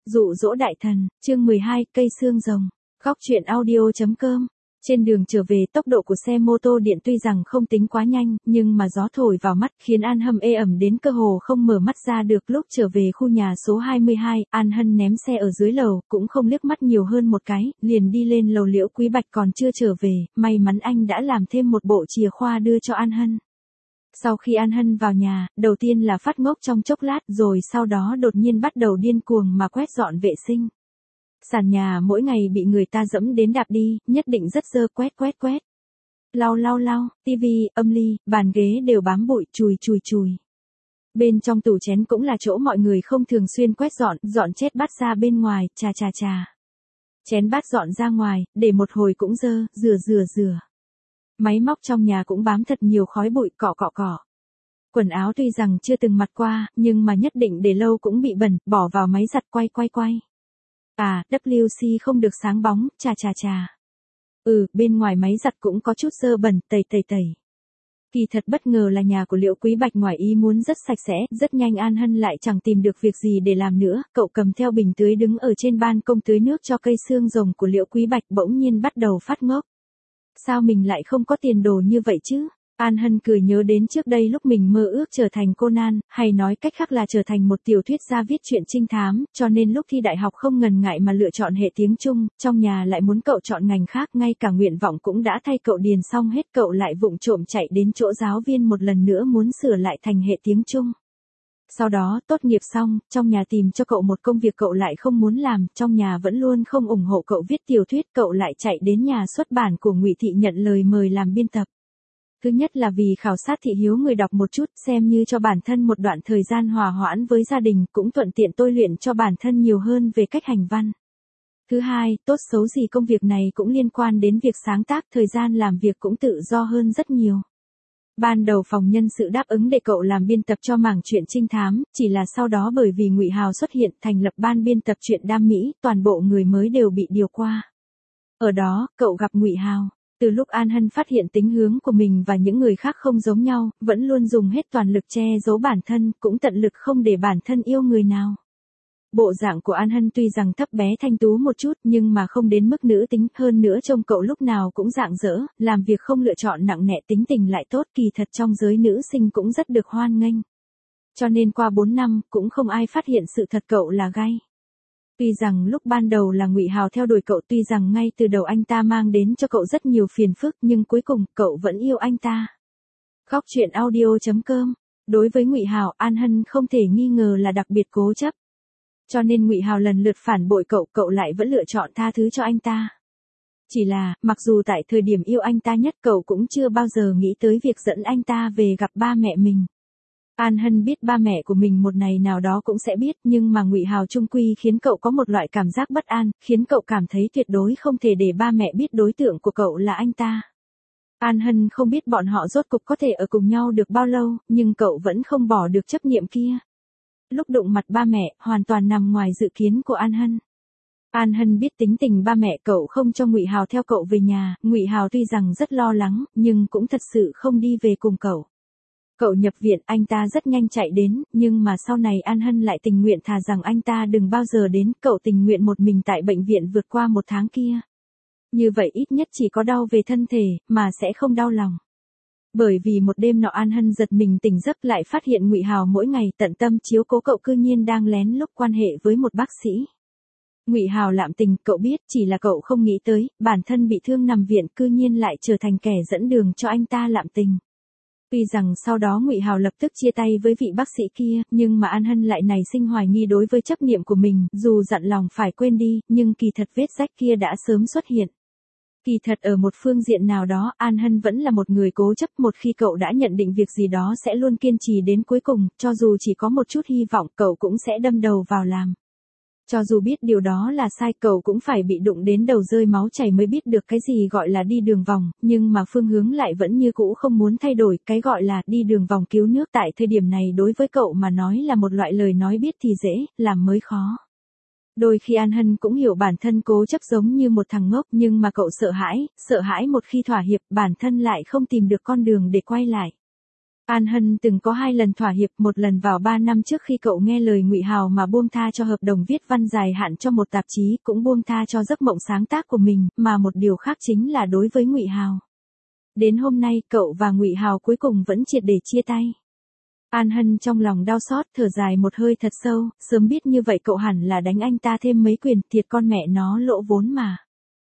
Dụ dỗ đại thần, chương 12, cây xương rồng. Góc truyện audio.com. Trên đường trở về, tốc độ của xe mô tô điện tuy rằng không tính quá nhanh, nhưng mà gió thổi vào mắt khiến An Hâm ê ẩm đến cơ hồ không mở mắt ra được. Lúc trở về khu nhà số 22, An Hân ném xe ở dưới lầu, cũng không liếc mắt nhiều hơn một cái, liền đi lên lầu. Liễu Quý Bạch còn chưa trở về, may mắn anh đã làm thêm một bộ chìa khóa đưa cho An Hân. Sau khi An Hân vào nhà, đầu tiên là phát ngốc trong chốc lát, rồi sau đó đột nhiên bắt đầu điên cuồng mà quét dọn vệ sinh. Sàn nhà mỗi ngày bị người ta dẫm đến đạp đi, nhất định rất dơ, quét. Lau, tivi, âm ly, bàn ghế đều bám bụi, chùi. Bên trong tủ chén cũng là chỗ mọi người không thường xuyên quét dọn chết bát ra bên ngoài, chà. Chén bát dọn ra ngoài, để một hồi cũng dơ, rửa. Máy móc trong nhà cũng bám thật nhiều khói bụi, cọ. Quần áo tuy rằng chưa từng mặc qua, nhưng mà nhất định để lâu cũng bị bẩn, bỏ vào máy giặt quay. À, WC không được sáng bóng, chà. Bên ngoài máy giặt cũng có chút dơ bẩn, tẩy. Kỳ thật bất ngờ là nhà của Liễu Quý Bạch ngoài ý muốn rất sạch sẽ, rất nhanh An Hân lại chẳng tìm được việc gì để làm nữa, cậu cầm theo bình tưới đứng ở trên ban công tưới nước cho cây xương rồng của Liễu Quý Bạch, bỗng nhiên bắt đầu phát ngốc. Sao mình lại không có tiền đồ như vậy chứ? An Hân cười nhớ đến trước đây lúc mình mơ ước trở thành Conan, hay nói cách khác là trở thành một tiểu thuyết gia viết truyện trinh thám, cho nên lúc thi đại học không ngần ngại mà lựa chọn hệ tiếng Trung, trong nhà lại muốn cậu chọn ngành khác, ngay cả nguyện vọng cũng đã thay cậu điền xong hết, cậu lại vụng trộm chạy đến chỗ giáo viên một lần nữa muốn sửa lại thành hệ tiếng Trung. Sau đó, tốt nghiệp xong, trong nhà tìm cho cậu một công việc cậu lại không muốn làm, trong nhà vẫn luôn không ủng hộ cậu viết tiểu thuyết, cậu lại chạy đến nhà xuất bản của Ngụy Thị nhận lời mời làm biên tập. Thứ nhất là vì khảo sát thị hiếu người đọc một chút, xem như cho bản thân một đoạn thời gian hòa hoãn với gia đình, cũng thuận tiện tôi luyện cho bản thân nhiều hơn về cách hành văn. Thứ hai, tốt xấu gì công việc này cũng liên quan đến việc sáng tác, thời gian làm việc cũng tự do hơn rất nhiều. Ban đầu phòng nhân sự đáp ứng để cậu làm biên tập cho mảng truyện trinh thám, chỉ là sau đó bởi vì Ngụy Hào xuất hiện thành lập ban biên tập truyện đam mỹ, toàn bộ người mới đều bị điều qua. Ở đó, cậu gặp Ngụy Hào. Từ lúc An Hân phát hiện tính hướng của mình và những người khác không giống nhau, vẫn luôn dùng hết toàn lực che giấu bản thân, cũng tận lực không để bản thân yêu người nào. Bộ dạng của An Hân tuy rằng thấp bé thanh tú một chút nhưng mà không đến mức nữ tính, hơn nữa trông cậu lúc nào cũng rạng rỡ, làm việc không lựa chọn nặng nề, tính tình lại tốt, kỳ thật trong giới nữ sinh cũng rất được hoan nghênh. Cho nên qua 4 năm, cũng không ai phát hiện sự thật cậu là gay. Tuy rằng lúc ban đầu là Ngụy Hào theo đuổi cậu, tuy rằng ngay từ đầu anh ta mang đến cho cậu rất nhiều phiền phức, nhưng cuối cùng cậu vẫn yêu anh ta. Góc truyện audio.com. Đối với Ngụy Hào, An Hân không thể nghi ngờ là đặc biệt cố chấp. Cho nên Ngụy Hào lần lượt phản bội cậu lại vẫn lựa chọn tha thứ cho anh ta. Chỉ là, mặc dù tại thời điểm yêu anh ta nhất cậu cũng chưa bao giờ nghĩ tới việc dẫn anh ta về gặp ba mẹ mình. An Hân biết ba mẹ của mình một ngày nào đó cũng sẽ biết, nhưng mà Ngụy Hào chung quy khiến cậu có một loại cảm giác bất an, khiến cậu cảm thấy tuyệt đối không thể để ba mẹ biết đối tượng của cậu là anh ta. An Hân không biết bọn họ rốt cục có thể ở cùng nhau được bao lâu, nhưng cậu vẫn không bỏ được chấp niệm kia. Lúc đụng mặt ba mẹ, hoàn toàn nằm ngoài dự kiến của An Hân. An Hân biết tính tình ba mẹ cậu không cho Ngụy Hào theo cậu về nhà, Ngụy Hào tuy rằng rất lo lắng, nhưng cũng thật sự không đi về cùng cậu. Cậu nhập viện, anh ta rất nhanh chạy đến, nhưng mà sau này An Hân lại tình nguyện thà rằng anh ta đừng bao giờ đến, cậu tình nguyện một mình tại bệnh viện vượt qua 1 tháng kia. Như vậy ít nhất chỉ có đau về thân thể, mà sẽ không đau lòng. Bởi vì một đêm nọ An Hân giật mình tỉnh giấc lại phát hiện Ngụy Hào mỗi ngày tận tâm chiếu cố cậu cư nhiên đang lén lút quan hệ với một bác sĩ. Ngụy Hào lạm tình, cậu biết, chỉ là cậu không nghĩ tới, bản thân bị thương nằm viện cư nhiên lại trở thành kẻ dẫn đường cho anh ta lạm tình. Tuy rằng sau đó Ngụy Hào lập tức chia tay với vị bác sĩ kia, nhưng mà An Hân lại nảy sinh hoài nghi đối với chấp niệm của mình, dù dặn lòng phải quên đi, nhưng kỳ thật vết rách kia đã sớm xuất hiện. Kỳ thật ở một phương diện nào đó, An Hân vẫn là một người cố chấp, một khi cậu đã nhận định việc gì đó sẽ luôn kiên trì đến cuối cùng, cho dù chỉ có một chút hy vọng cậu cũng sẽ đâm đầu vào làm. Cho dù biết điều đó là sai, cậu cũng phải bị đụng đến đầu rơi máu chảy mới biết được cái gì gọi là đi đường vòng, nhưng mà phương hướng lại vẫn như cũ không muốn thay đổi, cái gọi là đi đường vòng cứu nước tại thời điểm này đối với cậu mà nói là một loại lời nói biết thì dễ, làm mới khó. Đôi khi An Hân cũng hiểu bản thân cố chấp giống như một thằng ngốc, nhưng mà cậu sợ hãi một khi thỏa hiệp bản thân lại không tìm được con đường để quay lại. An Hân từng có 2 lần thỏa hiệp, một lần vào 3 năm trước khi cậu nghe lời Ngụy Hào mà buông tha cho hợp đồng viết văn dài hạn cho một tạp chí, cũng buông tha cho giấc mộng sáng tác của mình, mà một điều khác chính là đối với Ngụy Hào. Đến hôm nay, cậu và Ngụy Hào cuối cùng vẫn triệt để chia tay. An Hân trong lòng đau xót, thở dài một hơi thật sâu, sớm biết như vậy cậu hẳn là đánh anh ta thêm mấy quyền, thiệt con mẹ nó lỗ vốn mà.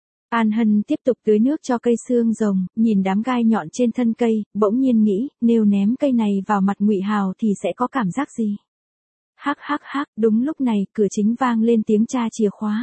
An Hân tiếp tục tưới nước cho cây xương rồng, nhìn đám gai nhọn trên thân cây, bỗng nhiên nghĩ, nếu ném cây này vào mặt Ngụy Hào thì sẽ có cảm giác gì? Hắc hắc hắc, đúng lúc này, cửa chính vang lên tiếng tra chìa khóa.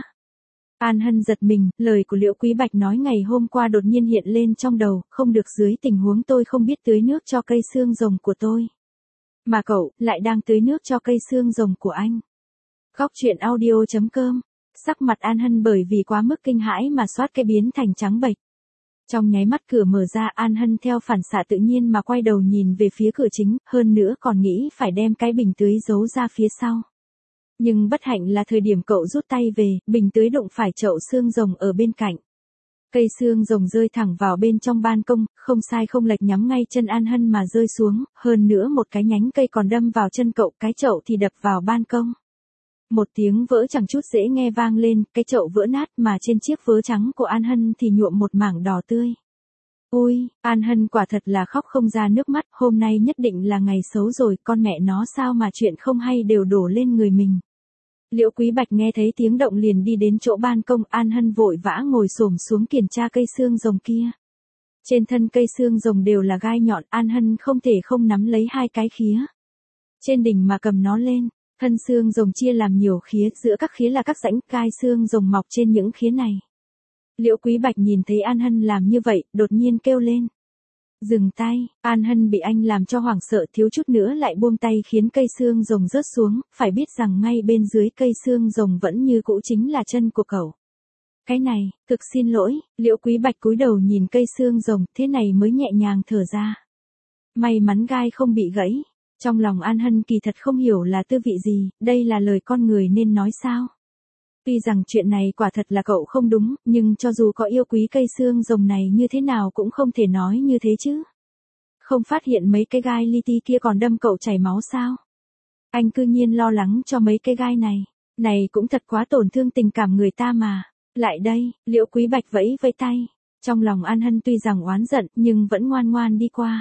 An Hân giật mình, lời của Liễu Quý Bạch nói ngày hôm qua đột nhiên hiện lên trong đầu, không được, dưới tình huống tôi không biết tưới nước cho cây xương rồng của tôi. Mà cậu, lại đang tưới nước cho cây xương rồng của anh. Góc truyện audio.com. Sắc mặt An Hân bởi vì quá mức kinh hãi mà xoát cái biến thành trắng bệch. Trong nháy mắt cửa mở ra, An Hân theo phản xạ tự nhiên mà quay đầu nhìn về phía cửa chính, hơn nữa còn nghĩ phải đem cái bình tưới giấu ra phía sau. Nhưng bất hạnh là thời điểm cậu rút tay về, bình tưới đụng phải chậu xương rồng ở bên cạnh. Cây xương rồng rơi thẳng vào bên trong ban công, không sai không lệch nhắm ngay chân An Hân mà rơi xuống, hơn nữa một cái nhánh cây còn đâm vào chân cậu, cái chậu thì đập vào ban công. Một tiếng vỡ chẳng chút dễ nghe vang lên, cái chậu vỡ nát mà trên chiếc vớ trắng của An Hân thì nhuộm một mảng đỏ tươi. Ôi, An Hân quả thật là khóc không ra nước mắt, hôm nay nhất định là ngày xấu rồi, con mẹ nó sao mà chuyện không hay đều đổ lên người mình. Liễu Quý Bạch nghe thấy tiếng động liền đi đến chỗ ban công, An Hân vội vã ngồi xổm xuống kiểm tra cây xương rồng kia. Trên thân cây xương rồng đều là gai nhọn, An Hân không thể không nắm lấy 2 cái khía trên đỉnh mà cầm nó lên. Thân xương rồng chia làm nhiều khía, giữa các khía là các rãnh, gai xương rồng mọc trên những khía này. Liễu Quý Bạch nhìn thấy An Hân làm như vậy, đột nhiên kêu lên. Dừng tay, An Hân bị anh làm cho hoảng sợ, thiếu chút nữa lại buông tay khiến cây xương rồng rớt xuống, phải biết rằng ngay bên dưới cây xương rồng vẫn như cũ chính là chân của cậu. Cái này, thực xin lỗi, Liễu Quý Bạch cúi đầu nhìn cây xương rồng, thế này mới nhẹ nhàng thở ra. May mắn gai không bị gãy. Trong lòng An Hân kỳ thật không hiểu là tư vị gì, đây là lời con người nên nói sao? Tuy rằng chuyện này quả thật là cậu không đúng, nhưng cho dù có yêu quý cây xương rồng này như thế nào cũng không thể nói như thế chứ. Không phát hiện mấy cái gai li ti kia còn đâm cậu chảy máu sao? Anh cư nhiên lo lắng cho mấy cái gai này cũng thật quá tổn thương tình cảm người ta mà. Lại đây, Liễu Quý Bạch vẫy vẫy tay. Trong lòng An Hân tuy rằng oán giận nhưng vẫn ngoan ngoan đi qua.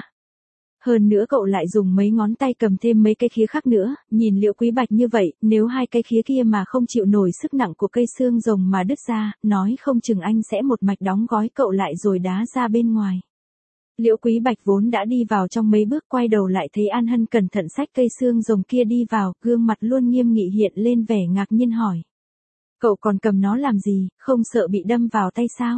Hơn nữa cậu lại dùng mấy ngón tay cầm thêm mấy cái khía khác nữa, nhìn Liễu Quý Bạch như vậy, nếu 2 cái khía kia mà không chịu nổi sức nặng của cây xương rồng mà đứt ra, nói không chừng anh sẽ một mạch đóng gói cậu lại rồi đá ra bên ngoài. Liễu Quý Bạch vốn đã đi vào trong mấy bước, quay đầu lại thấy An Hân cẩn thận xách cây xương rồng kia đi vào, gương mặt luôn nghiêm nghị hiện lên vẻ ngạc nhiên hỏi. Cậu còn cầm nó làm gì, không sợ bị đâm vào tay sao?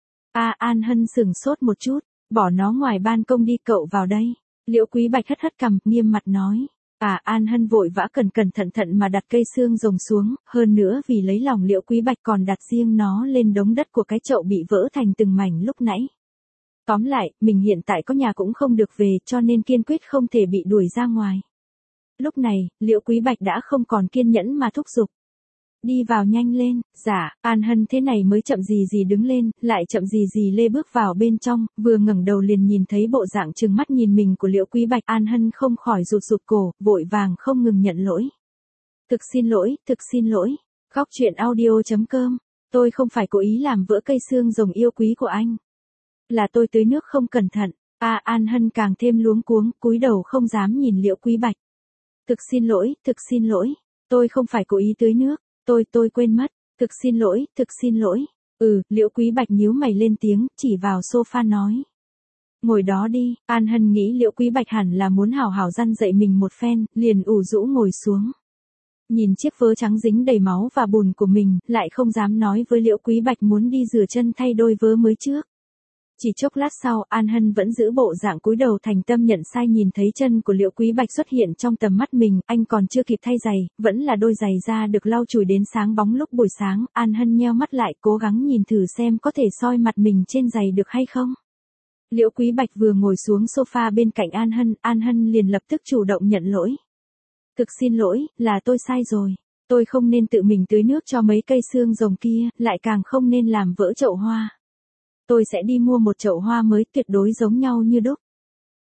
An Hân sửng sốt một chút, bỏ nó ngoài ban công đi, cậu vào đây. Liễu Quý Bạch hất hất cằm, nghiêm mặt nói. An Hân vội vã cẩn thận mà đặt cây xương rồng xuống, hơn nữa vì lấy lòng Liễu Quý Bạch còn đặt riêng nó lên đống đất của cái chậu bị vỡ thành từng mảnh lúc nãy. Tóm lại, mình hiện tại có nhà cũng không được về, cho nên kiên quyết không thể bị đuổi ra ngoài. Lúc này, Liễu Quý Bạch đã không còn kiên nhẫn mà thúc giục. Đi vào nhanh lên. Dạ. An Hân thế này mới chậm gì đứng lên, lại chậm gì lê bước vào bên trong, vừa ngẩng đầu liền nhìn thấy bộ dạng trừng mắt nhìn mình của Liễu Quý Bạch. An Hân không khỏi rụt cổ, vội vàng không ngừng nhận lỗi. Thực xin lỗi. Góc truyện audio.com. Tôi không phải cố ý làm vỡ cây xương rồng yêu quý của anh. Là tôi tưới nước không cẩn thận. An Hân càng thêm luống cuống, cúi đầu không dám nhìn Liễu Quý Bạch. Thực xin lỗi. Tôi không phải cố ý tưới nước. Tôi quên mất, thực xin lỗi. Liễu Quý Bạch nhíu mày lên tiếng, chỉ vào sofa nói. Ngồi đó đi. An Hân nghĩ Liễu Quý Bạch hẳn là muốn hảo hảo răn dạy mình một phen, liền ủ rũ ngồi xuống. Nhìn chiếc vớ trắng dính đầy máu và bùn của mình, lại không dám nói với Liễu Quý Bạch muốn đi rửa chân thay đôi vớ mới trước. Chỉ chốc lát sau, An Hân vẫn giữ bộ dạng cúi đầu thành tâm nhận sai, nhìn thấy chân của Liễu Quý Bạch xuất hiện trong tầm mắt mình, anh còn chưa kịp thay giày, vẫn là đôi giày da được lau chùi đến sáng bóng lúc buổi sáng, An Hân nheo mắt lại cố gắng nhìn thử xem có thể soi mặt mình trên giày được hay không. Liễu Quý Bạch vừa ngồi xuống sofa bên cạnh An Hân liền lập tức chủ động nhận lỗi. Thực xin lỗi, là tôi sai rồi. Tôi không nên tự mình tưới nước cho mấy cây xương rồng kia, lại càng không nên làm vỡ chậu hoa. Tôi sẽ đi mua một chậu hoa mới tuyệt đối giống nhau như đúc.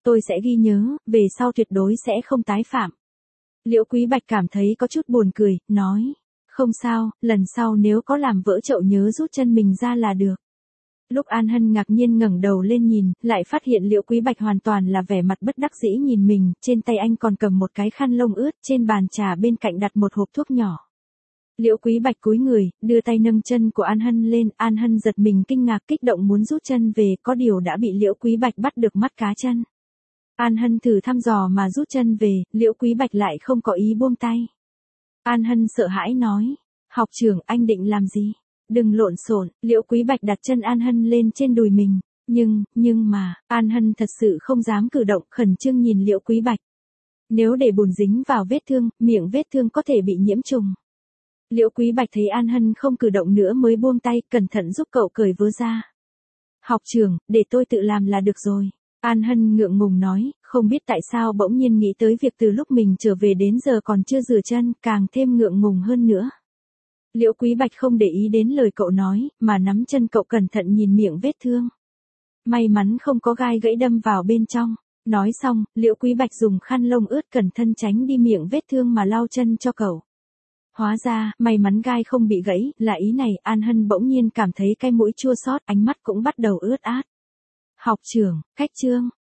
tôi sẽ ghi nhớ, về sau tuyệt đối sẽ không tái phạm. Liễu Quý Bạch cảm thấy có chút buồn cười, nói, không sao, lần sau nếu có làm vỡ chậu nhớ rút chân mình ra là được. Lúc An Hân ngạc nhiên ngẩng đầu lên nhìn, lại phát hiện Liễu Quý Bạch hoàn toàn là vẻ mặt bất đắc dĩ nhìn mình, trên tay anh còn cầm một cái khăn lông ướt, trên bàn trà bên cạnh đặt một hộp thuốc nhỏ. Liễu Quý Bạch cúi người, đưa tay nâng chân của An Hân lên, An Hân giật mình kinh ngạc kích động muốn rút chân về, có điều đã bị Liễu Quý Bạch bắt được mắt cá chân. An Hân thử thăm dò mà rút chân về, Liễu Quý Bạch lại không có ý buông tay. An Hân sợ hãi nói, học trưởng anh định làm gì? Đừng lộn xộn. Liễu Quý Bạch đặt chân An Hân lên trên đùi mình, nhưng mà, An Hân thật sự không dám cử động, khẩn trương nhìn Liễu Quý Bạch. Nếu để bùn dính vào vết thương, miệng vết thương có thể bị nhiễm trùng. Liễu Quý Bạch thấy An Hân không cử động nữa mới buông tay, cẩn thận giúp cậu cởi vớ ra. Học trưởng, để tôi tự làm là được rồi. An Hân ngượng ngùng nói, không biết tại sao bỗng nhiên nghĩ tới việc từ lúc mình trở về đến giờ còn chưa rửa chân, càng thêm ngượng ngùng hơn nữa. Liễu Quý Bạch không để ý đến lời cậu nói, mà nắm chân cậu cẩn thận nhìn miệng vết thương. May mắn không có gai gãy đâm vào bên trong. Nói xong, Liễu Quý Bạch dùng khăn lông ướt cẩn thận tránh đi miệng vết thương mà lau chân cho cậu. Hóa ra, may mắn gai không bị gãy, là ý này, An Hân bỗng nhiên cảm thấy cái mũi chua xót, ánh mắt cũng bắt đầu ướt át. Học trưởng, cách chương.